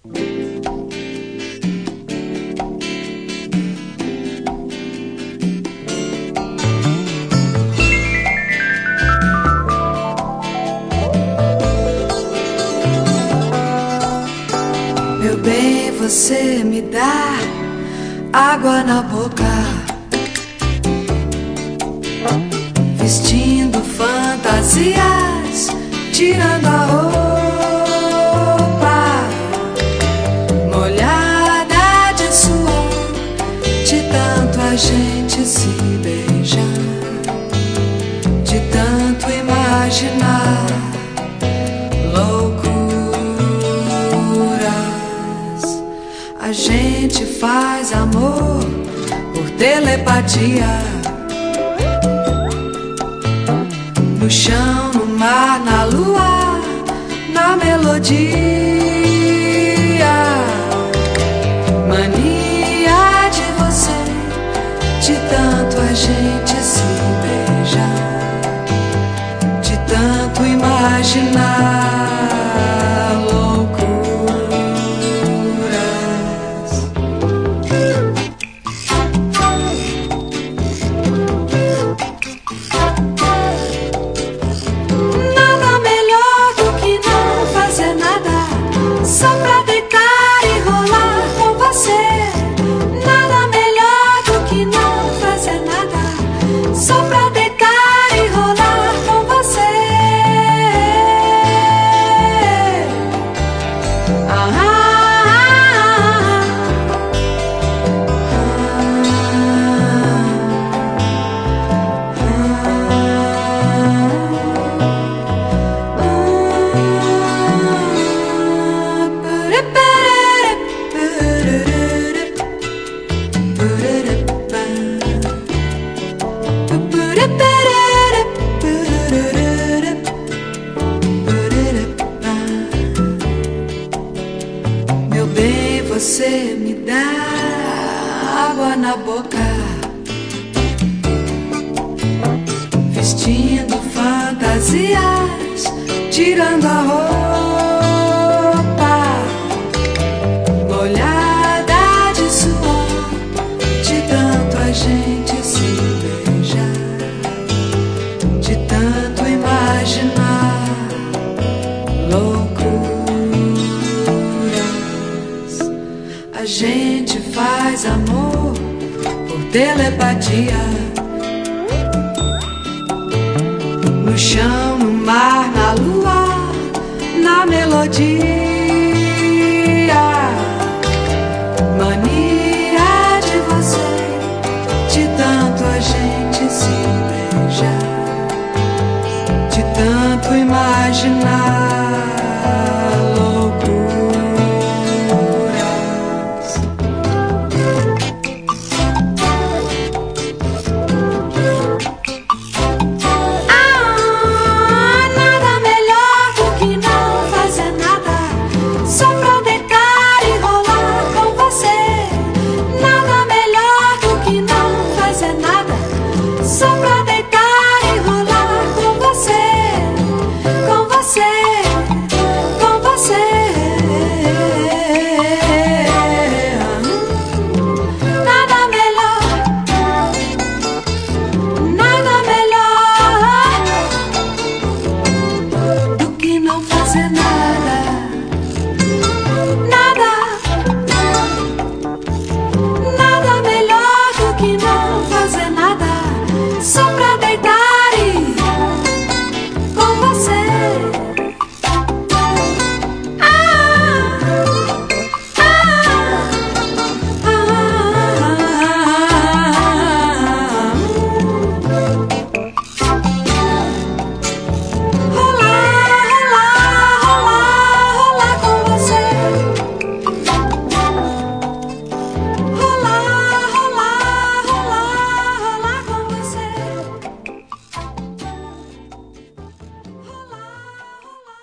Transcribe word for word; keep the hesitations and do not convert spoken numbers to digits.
Meu bem, você me dá água na boca, vestindo fantasias, tirando a roupa, molhada de suor, de tanto a gente se beijar, de tanto imaginar loucuras. A gente faz amor por telepatia, no chão, no mar, na lua, na melodia. Mania de você, de tanto a gente se beijar, de tanto imaginar loucuras. Só pra deitar e rolar com você. Nada melhor do que não fazer nada. Só pra deitar e rolar com você. Ah, ah, meu bem, você me dá água na boca, vestindo fantasias, tirando a roupa, molhada de suor, de tanto a gente se beijar, de tanto imaginar loucuras. A gente faz amor por telepatia, no chão, no mar, na lua, na melodia.